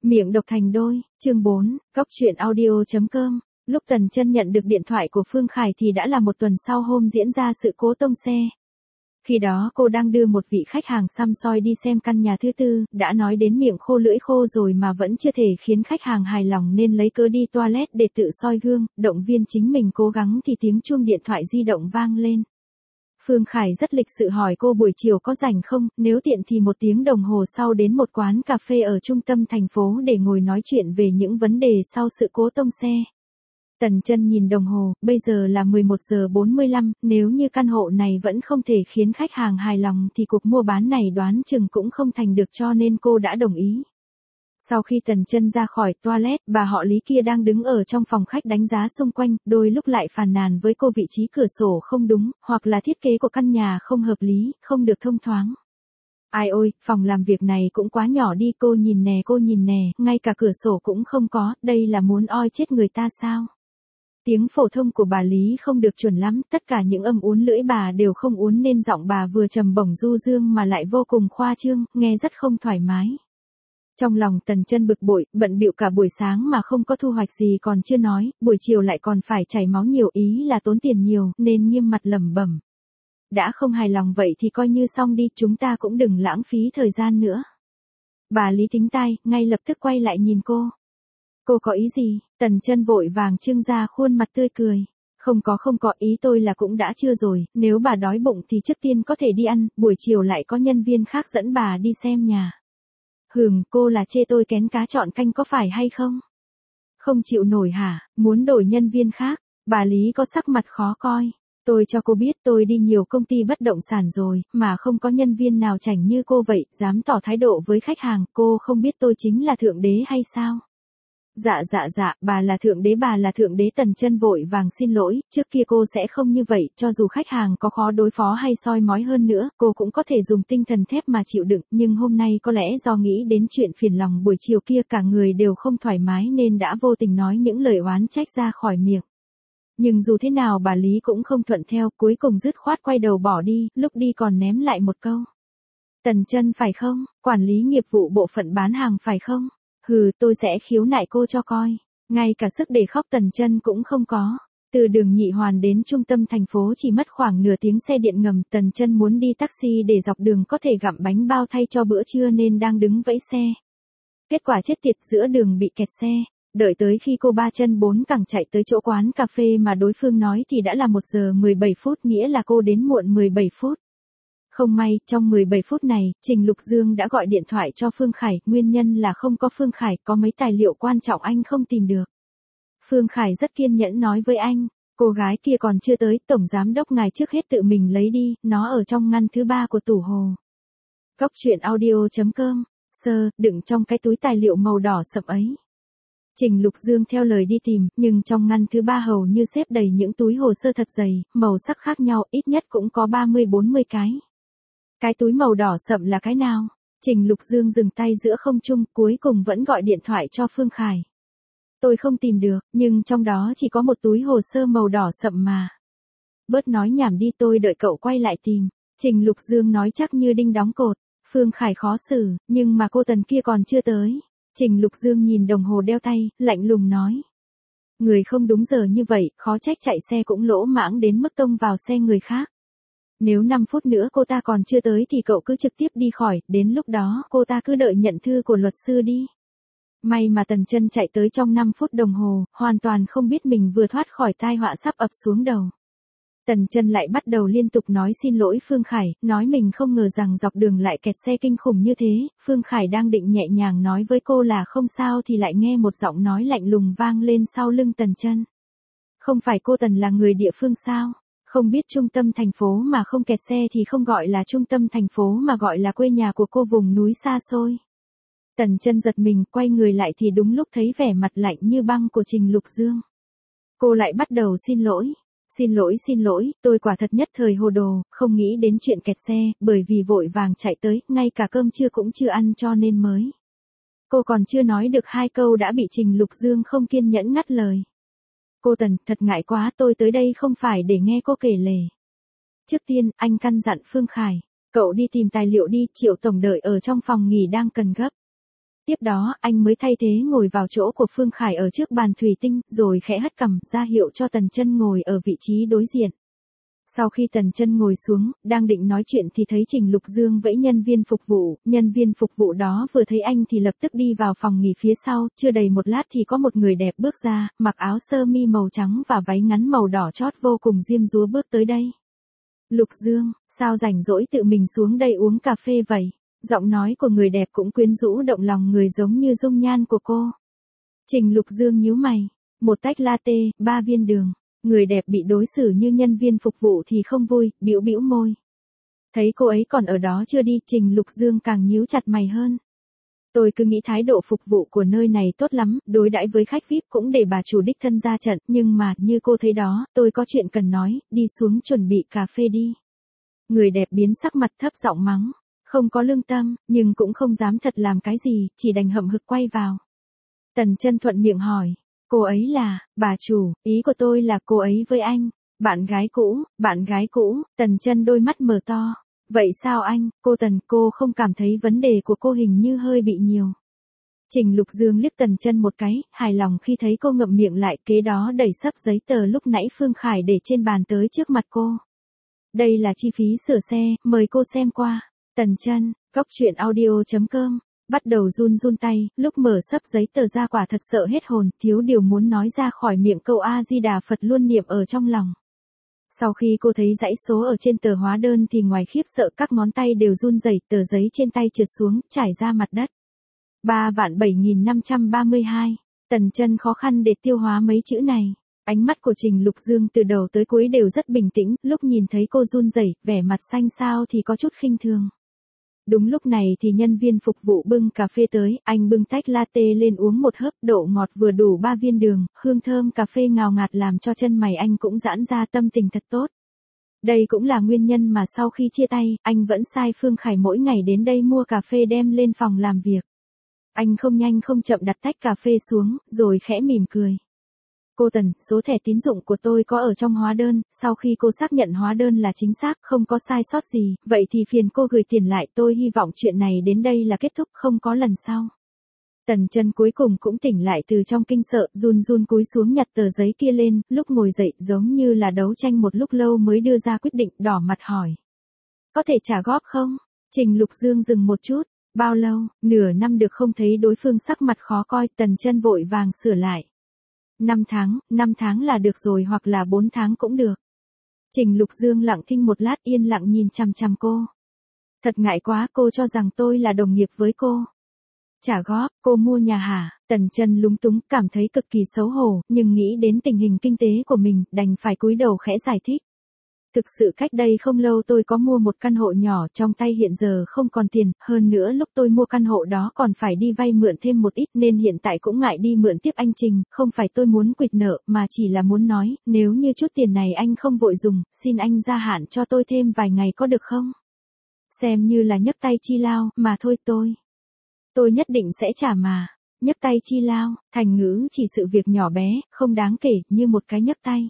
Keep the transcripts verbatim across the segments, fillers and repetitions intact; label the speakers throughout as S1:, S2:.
S1: Miệng độc thành đôi, chương bốn, góc truyện audio.com. Lúc Tần Chân nhận được điện thoại của Phương Khải thì đã là một tuần sau hôm diễn ra sự cố tông xe. Khi đó cô đang đưa một vị khách hàng xăm soi đi xem căn nhà thứ tư, đã nói đến miệng khô lưỡi khô rồi mà vẫn chưa thể khiến khách hàng hài lòng nên lấy cớ đi toilet để tự soi gương, động viên chính mình cố gắng thì tiếng chuông điện thoại di động vang lên. Phương Khải rất lịch sự hỏi cô buổi chiều có rảnh không, nếu tiện thì một tiếng đồng hồ sau đến một quán cà phê ở trung tâm thành phố để ngồi nói chuyện về những vấn đề sau sự cố tông xe. Tần Chân nhìn đồng hồ, bây giờ là mười một giờ bốn mươi lăm, nếu như căn hộ này vẫn không thể khiến khách hàng hài lòng thì cuộc mua bán này đoán chừng cũng không thành được cho nên cô đã đồng ý. Sau khi Tần Chân ra khỏi toilet, bà họ Lý kia đang đứng ở trong phòng khách đánh giá xung quanh, đôi lúc lại phàn nàn với cô vị trí cửa sổ không đúng, hoặc là thiết kế của căn nhà không hợp lý, không được thông thoáng. Ai ôi, phòng làm việc này cũng quá nhỏ đi, cô nhìn nè cô nhìn nè, ngay cả cửa sổ cũng không có, đây là muốn oi chết người ta sao? Tiếng phổ thông của bà Lý không được chuẩn lắm, tất cả những âm uốn lưỡi bà đều không uốn nên giọng bà vừa trầm bổng du dương mà lại vô cùng khoa trương, nghe rất không thoải mái. Trong lòng Tần Chân bực bội, bận bịu cả buổi sáng mà không có thu hoạch gì còn chưa nói, buổi chiều lại còn phải chảy máu nhiều, ý là tốn tiền nhiều, nên nghiêm mặt lẩm bẩm. Đã không hài lòng vậy thì coi như xong đi, chúng ta cũng đừng lãng phí thời gian nữa. Bà Lý thính tai, ngay lập tức quay lại nhìn cô. Cô có ý gì? Tần Chân vội vàng trưng ra khuôn mặt tươi cười. Không có không có, ý tôi là cũng đã trưa rồi, nếu bà đói bụng thì trước tiên có thể đi ăn, buổi chiều lại có nhân viên khác dẫn bà đi xem nhà. Hừm, cô là chê tôi kén cá chọn canh có phải hay không? Không chịu nổi hả, muốn đổi nhân viên khác? Bà Lý có sắc mặt khó coi. Tôi cho cô biết tôi đi nhiều công ty bất động sản rồi, mà không có nhân viên nào chảnh như cô vậy, dám tỏ thái độ với khách hàng, cô không biết tôi chính là thượng đế hay sao? Dạ dạ dạ, bà là thượng đế bà là thượng đế. Tần Chân vội vàng xin lỗi, trước kia cô sẽ không như vậy, cho dù khách hàng có khó đối phó hay soi mói hơn nữa, cô cũng có thể dùng tinh thần thép mà chịu đựng, nhưng hôm nay có lẽ do nghĩ đến chuyện phiền lòng buổi chiều kia cả người đều không thoải mái nên đã vô tình nói những lời oán trách ra khỏi miệng. Nhưng dù thế nào bà Lý cũng không thuận theo, cuối cùng dứt khoát quay đầu bỏ đi, lúc đi còn ném lại một câu. Tần Chân phải không, quản lý nghiệp vụ bộ phận bán hàng phải không? Hừ, tôi sẽ khiếu nại cô cho coi. Ngay cả sức để khóc Tần Chân cũng không có. Từ đường Nhị Hoàn đến trung tâm thành phố chỉ mất khoảng nửa tiếng xe điện ngầm, Tần Chân muốn đi taxi để dọc đường có thể gặm bánh bao thay cho bữa trưa nên đang đứng vẫy xe. Kết quả chết tiệt, giữa đường bị kẹt xe. Đợi tới khi cô ba chân bốn cẳng chạy tới chỗ quán cà phê mà đối phương nói thì đã là một giờ mười bảy phút, nghĩa là cô đến muộn mười bảy phút. Không may, trong mười bảy phút này, Trình Lục Dương đã gọi điện thoại cho Phương Khải, nguyên nhân là không có Phương Khải, có mấy tài liệu quan trọng anh không tìm được. Phương Khải rất kiên nhẫn nói với anh, cô gái kia còn chưa tới, tổng giám đốc ngài trước hết tự mình lấy đi, nó ở trong ngăn thứ ba của tủ hồ. Góc truyện audio.com, sơ, đựng trong cái túi tài liệu màu đỏ sậm ấy. Trình Lục Dương theo lời đi tìm, nhưng trong ngăn thứ ba hầu như xếp đầy những túi hồ sơ thật dày, màu sắc khác nhau, ít nhất cũng có ba mươi bốn mươi cái. Cái túi màu đỏ sậm là cái nào? Trình Lục Dương dừng tay giữa không trung, cuối cùng vẫn gọi điện thoại cho Phương Khải. Tôi không tìm được, nhưng trong đó chỉ có một túi hồ sơ màu đỏ sậm mà. Bớt nói nhảm đi, tôi đợi cậu quay lại tìm. Trình Lục Dương nói chắc như đinh đóng cột. Phương Khải khó xử, nhưng mà cô Tần kia còn chưa tới. Trình Lục Dương nhìn đồng hồ đeo tay, lạnh lùng nói. Người không đúng giờ như vậy, khó trách chạy xe cũng lỗ mãng đến mức tông vào xe người khác. Nếu năm phút nữa cô ta còn chưa tới thì cậu cứ trực tiếp đi khỏi, đến lúc đó cô ta cứ đợi nhận thư của luật sư đi. May mà Tần Chân chạy tới trong năm phút đồng hồ, hoàn toàn không biết mình vừa thoát khỏi tai họa sắp ập xuống đầu. Tần Chân lại bắt đầu liên tục nói xin lỗi Phương Khải, nói mình không ngờ rằng dọc đường lại kẹt xe kinh khủng như thế. Phương Khải đang định nhẹ nhàng nói với cô là không sao thì lại nghe một giọng nói lạnh lùng vang lên sau lưng Tần Chân. Không phải cô Tần là người địa phương sao? Không biết trung tâm thành phố mà không kẹt xe thì không gọi là trung tâm thành phố mà gọi là quê nhà của cô vùng núi xa xôi. Tần Chân giật mình, quay người lại thì đúng lúc thấy vẻ mặt lạnh như băng của Trình Lục Dương. Cô lại bắt đầu xin lỗi. Xin lỗi xin lỗi, tôi quả thật nhất thời hồ đồ, không nghĩ đến chuyện kẹt xe, bởi vì vội vàng chạy tới, ngay cả cơm trưa cũng chưa ăn cho nên mới. Cô còn chưa nói được hai câu đã bị Trình Lục Dương không kiên nhẫn ngắt lời. Cô Tần, thật ngại quá, tôi tới đây không phải để nghe cô kể lể. Trước tiên, anh căn dặn Phương Khải, cậu đi tìm tài liệu đi, Triệu tổng đợi ở trong phòng nghỉ đang cần gấp. Tiếp đó, anh mới thay thế ngồi vào chỗ của Phương Khải ở trước bàn thủy tinh, rồi khẽ hất cằm, ra hiệu cho Tần Chân ngồi ở vị trí đối diện. Sau khi Tần Chân ngồi xuống, đang định nói chuyện thì thấy Trình Lục Dương vẫy nhân viên phục vụ, nhân viên phục vụ đó vừa thấy anh thì lập tức đi vào phòng nghỉ phía sau, chưa đầy một lát thì có một người đẹp bước ra, mặc áo sơ mi màu trắng và váy ngắn màu đỏ chót vô cùng diêm dúa bước tới đây. Lục Dương, sao rảnh rỗi tự mình xuống đây uống cà phê vậy? Giọng nói của người đẹp cũng quyến rũ động lòng người giống như dung nhan của cô. Trình Lục Dương nhíu mày, một tách latte, ba viên đường. Người đẹp bị đối xử như nhân viên phục vụ thì không vui, bĩu bĩu môi. Thấy cô ấy còn ở đó chưa đi, Trình Lục Dương càng nhíu chặt mày hơn. Tôi cứ nghĩ thái độ phục vụ của nơi này tốt lắm, đối đãi với khách vi ai pi cũng để bà chủ đích thân ra trận, nhưng mà, như cô thấy đó, tôi có chuyện cần nói, đi xuống chuẩn bị cà phê đi. Người đẹp biến sắc mặt thấp giọng mắng, không có lương tâm, nhưng cũng không dám thật làm cái gì, chỉ đành hậm hực quay vào. Tần Chân thuận miệng hỏi. Cô ấy là, bà chủ, ý của tôi là cô ấy với anh, bạn gái cũ, bạn gái cũ, Tần Chân đôi mắt mở to. Vậy sao anh, cô Tần, cô không cảm thấy vấn đề của cô hình như hơi bị nhiều. Trình Lục Dương liếc Tần Chân một cái, hài lòng khi thấy cô ngậm miệng lại, kế đó đẩy sấp giấy tờ lúc nãy Phương Khải để trên bàn tới trước mặt cô. Đây là chi phí sửa xe, mời cô xem qua. Tần Chân, góc truyện audio chấm com. Bắt đầu run run tay, lúc mở sấp giấy tờ ra quả thật sợ hết hồn, thiếu điều muốn nói ra khỏi miệng câu A-di-đà Phật luôn niệm ở trong lòng. Sau khi cô thấy dãy số ở trên tờ hóa đơn thì ngoài khiếp sợ các ngón tay đều run rẩy, tờ giấy trên tay trượt xuống, trải ra mặt đất. ba vạn bảy nghìn năm trăm ba mươi hai. Tần Chân khó khăn để tiêu hóa mấy chữ này. Ánh mắt của Trình Lục Dương từ đầu tới cuối đều rất bình tĩnh, lúc nhìn thấy cô run rẩy, vẻ mặt xanh xao thì có chút khinh thường. Đúng lúc này thì nhân viên phục vụ bưng cà phê tới, anh bưng tách latte lên uống một hớp, độ ngọt vừa đủ ba viên đường, hương thơm cà phê ngào ngạt làm cho chân mày anh cũng giãn ra, tâm tình thật tốt. Đây cũng là nguyên nhân mà sau khi chia tay, anh vẫn sai Phương Khải mỗi ngày đến đây mua cà phê đem lên phòng làm việc. Anh không nhanh không chậm đặt tách cà phê xuống, rồi khẽ mỉm cười. Cô Tần, số thẻ tín dụng của tôi có ở trong hóa đơn, sau khi cô xác nhận hóa đơn là chính xác, không có sai sót gì, vậy thì phiền cô gửi tiền lại, tôi hy vọng chuyện này đến đây là kết thúc, không có lần sau. Tần Chân cuối cùng cũng tỉnh lại từ trong kinh sợ, run run cúi xuống nhặt tờ giấy kia lên, lúc ngồi dậy giống như là đấu tranh một lúc lâu mới đưa ra quyết định, đỏ mặt hỏi. Có thể trả góp không? Trình Lục Dương dừng một chút, bao lâu, nửa năm được không thấy đối phương sắc mặt khó coi, Tần Chân vội vàng sửa lại. Năm tháng, năm tháng là được rồi, hoặc là bốn tháng cũng được. Trình Lục Dương lặng thinh một lát, yên lặng nhìn chằm chằm cô. Thật ngại quá, cô cho rằng tôi là đồng nghiệp với cô. Trả góp, cô mua nhà hả? Tần Chân lúng túng, cảm thấy cực kỳ xấu hổ, nhưng nghĩ đến tình hình kinh tế của mình, đành phải cúi đầu khẽ giải thích. Thực sự cách đây không lâu tôi có mua một căn hộ nhỏ, trong tay hiện giờ không còn tiền, hơn nữa lúc tôi mua căn hộ đó còn phải đi vay mượn thêm một ít nên hiện tại cũng ngại đi mượn tiếp anh Trình, không phải tôi muốn quỵt nợ mà chỉ là muốn nói, nếu như chút tiền này anh không vội dùng, xin anh gia hạn cho tôi thêm vài ngày có được không? Xem như là nhấc tay chi lao, mà thôi tôi. Tôi nhất định sẽ trả mà. Nhấc tay chi lao, thành ngữ chỉ sự việc nhỏ bé, không đáng kể, như một cái nhấc tay.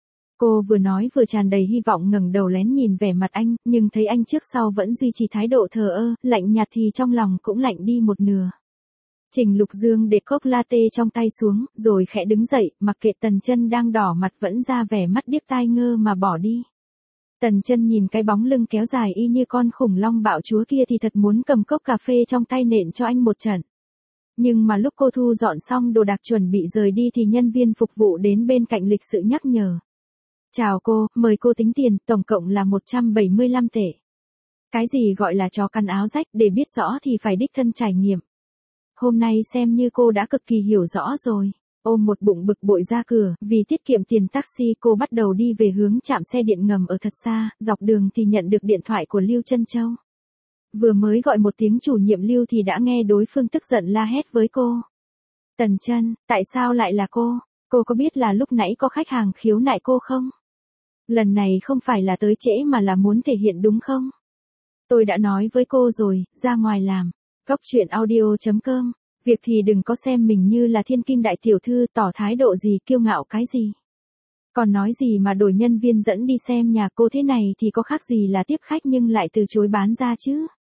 S1: Cô vừa nói vừa tràn đầy hy vọng ngẩng đầu lén nhìn vẻ mặt anh, nhưng thấy anh trước sau vẫn duy trì thái độ thờ ơ, lạnh nhạt thì trong lòng cũng lạnh đi một nửa. Trình Lục Dương để cốc latte trong tay xuống, rồi khẽ đứng dậy, mặc kệ Tần Chân đang đỏ mặt vẫn ra vẻ mắt điếc tai ngơ mà bỏ đi. Tần Chân nhìn cái bóng lưng kéo dài y như con khủng long bạo chúa kia thì thật muốn cầm cốc cà phê trong tay nện cho anh một trận. Nhưng mà lúc cô thu dọn xong đồ đạc chuẩn bị rời đi thì nhân viên phục vụ đến bên cạnh lịch sự nhắc nhở. Chào cô, mời cô tính tiền, tổng cộng là một trăm bảy mươi lăm tệ. Cái gì gọi là chó cắn áo rách, để biết rõ thì phải đích thân trải nghiệm. Hôm nay xem như cô đã cực kỳ hiểu rõ rồi. Ôm một bụng bực bội ra cửa, vì tiết kiệm tiền taxi cô bắt đầu đi về hướng trạm xe điện ngầm ở thật xa, dọc đường thì nhận được điện thoại của Lưu Trân Châu. Vừa mới gọi một tiếng chủ nhiệm Lưu thì đã nghe đối phương tức giận la hét với cô. Tần Chân, tại sao lại là cô? Cô có biết là lúc nãy có khách hàng khiếu nại cô không? Lần này không phải là tới trễ mà là muốn thể hiện đúng không? Tôi đã nói với cô rồi, ra ngoài làm. Góc truyện audio chấm com. Việc thì đừng có xem mình như là thiên kim đại tiểu thư, tỏ thái độ gì, kiêu ngạo cái gì. Còn nói gì mà đổi nhân viên dẫn đi xem nhà cô thế này thì có khác gì là tiếp khách nhưng lại từ chối bán ra chứ.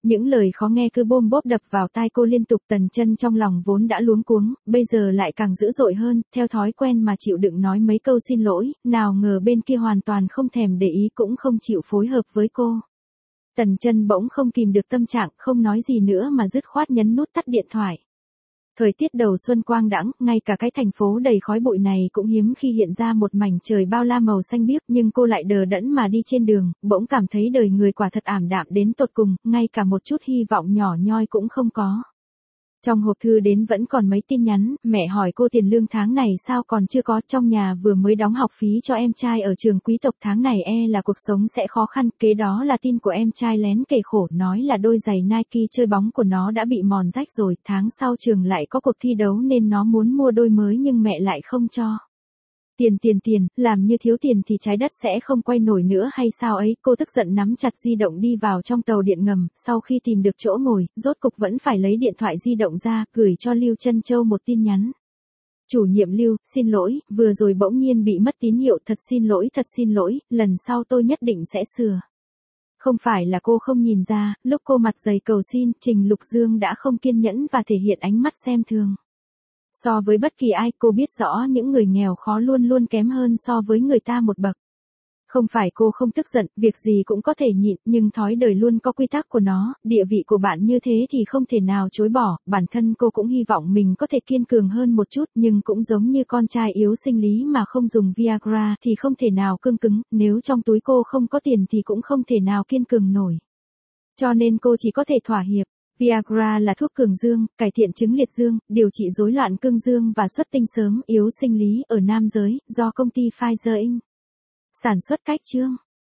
S1: Những lời khó nghe cứ bôm bốp đập vào tai cô liên tục. Tần Chân trong lòng vốn đã luống cuống, bây giờ lại càng dữ dội hơn, theo thói quen mà chịu đựng nói mấy câu xin lỗi, nào ngờ bên kia hoàn toàn không thèm để ý cũng không chịu phối hợp với cô. Tần Chân bỗng không kìm được tâm trạng, không nói gì nữa mà dứt khoát nhấn nút tắt điện thoại. Thời tiết đầu xuân quang đãng, ngay cả cái thành phố đầy khói bụi này cũng hiếm khi hiện ra một mảnh trời bao la màu xanh biếc, nhưng cô lại đờ đẫn mà đi trên đường, bỗng cảm thấy đời người quả thật ảm đạm đến tột cùng, ngay cả một chút hy vọng nhỏ nhoi cũng không có. Trong hộp thư đến vẫn còn mấy tin nhắn, mẹ hỏi cô tiền lương tháng này sao còn chưa có, trong nhà vừa mới đóng học phí cho em trai ở trường quý tộc tháng này e là cuộc sống sẽ khó khăn, kế đó là tin của em trai lén kể khổ nói là đôi giày Nike chơi bóng của nó đã bị mòn rách rồi, tháng sau trường lại có cuộc thi đấu nên nó muốn mua đôi mới nhưng mẹ lại không cho. Tiền tiền tiền, làm như thiếu tiền thì trái đất sẽ không quay nổi nữa hay sao ấy, cô tức giận nắm chặt di động đi vào trong tàu điện ngầm, sau khi tìm được chỗ ngồi, rốt cục vẫn phải lấy điện thoại di động ra, gửi cho Lưu Trân Châu một tin nhắn. Chủ nhiệm Lưu, xin lỗi, vừa rồi bỗng nhiên bị mất tín hiệu, thật xin lỗi, thật xin lỗi, lần sau tôi nhất định sẽ sửa. Không phải là cô không nhìn ra, lúc cô mặt dày cầu xin, Trình Lục Dương đã không kiên nhẫn và thể hiện ánh mắt xem thường. So với bất kỳ ai, cô biết rõ những người nghèo khó luôn luôn kém hơn so với người ta một bậc. Không phải cô không tức giận, việc gì cũng có thể nhịn, nhưng thói đời luôn có quy tắc của nó, địa vị của bạn như thế thì không thể nào chối bỏ, bản thân cô cũng hy vọng mình có thể kiên cường hơn một chút, nhưng cũng giống như con trai yếu sinh lý mà không dùng Viagra thì không thể nào cương cứng, nếu trong túi cô không có tiền thì cũng không thể nào kiên cường nổi. Cho nên cô chỉ có thể thỏa hiệp. Viagra là thuốc cường dương, cải thiện chứng liệt dương, điều trị rối loạn cương dương và xuất tinh sớm, yếu sinh lý ở nam giới, do công ty Pfizer Incorporated sản xuất cách chương.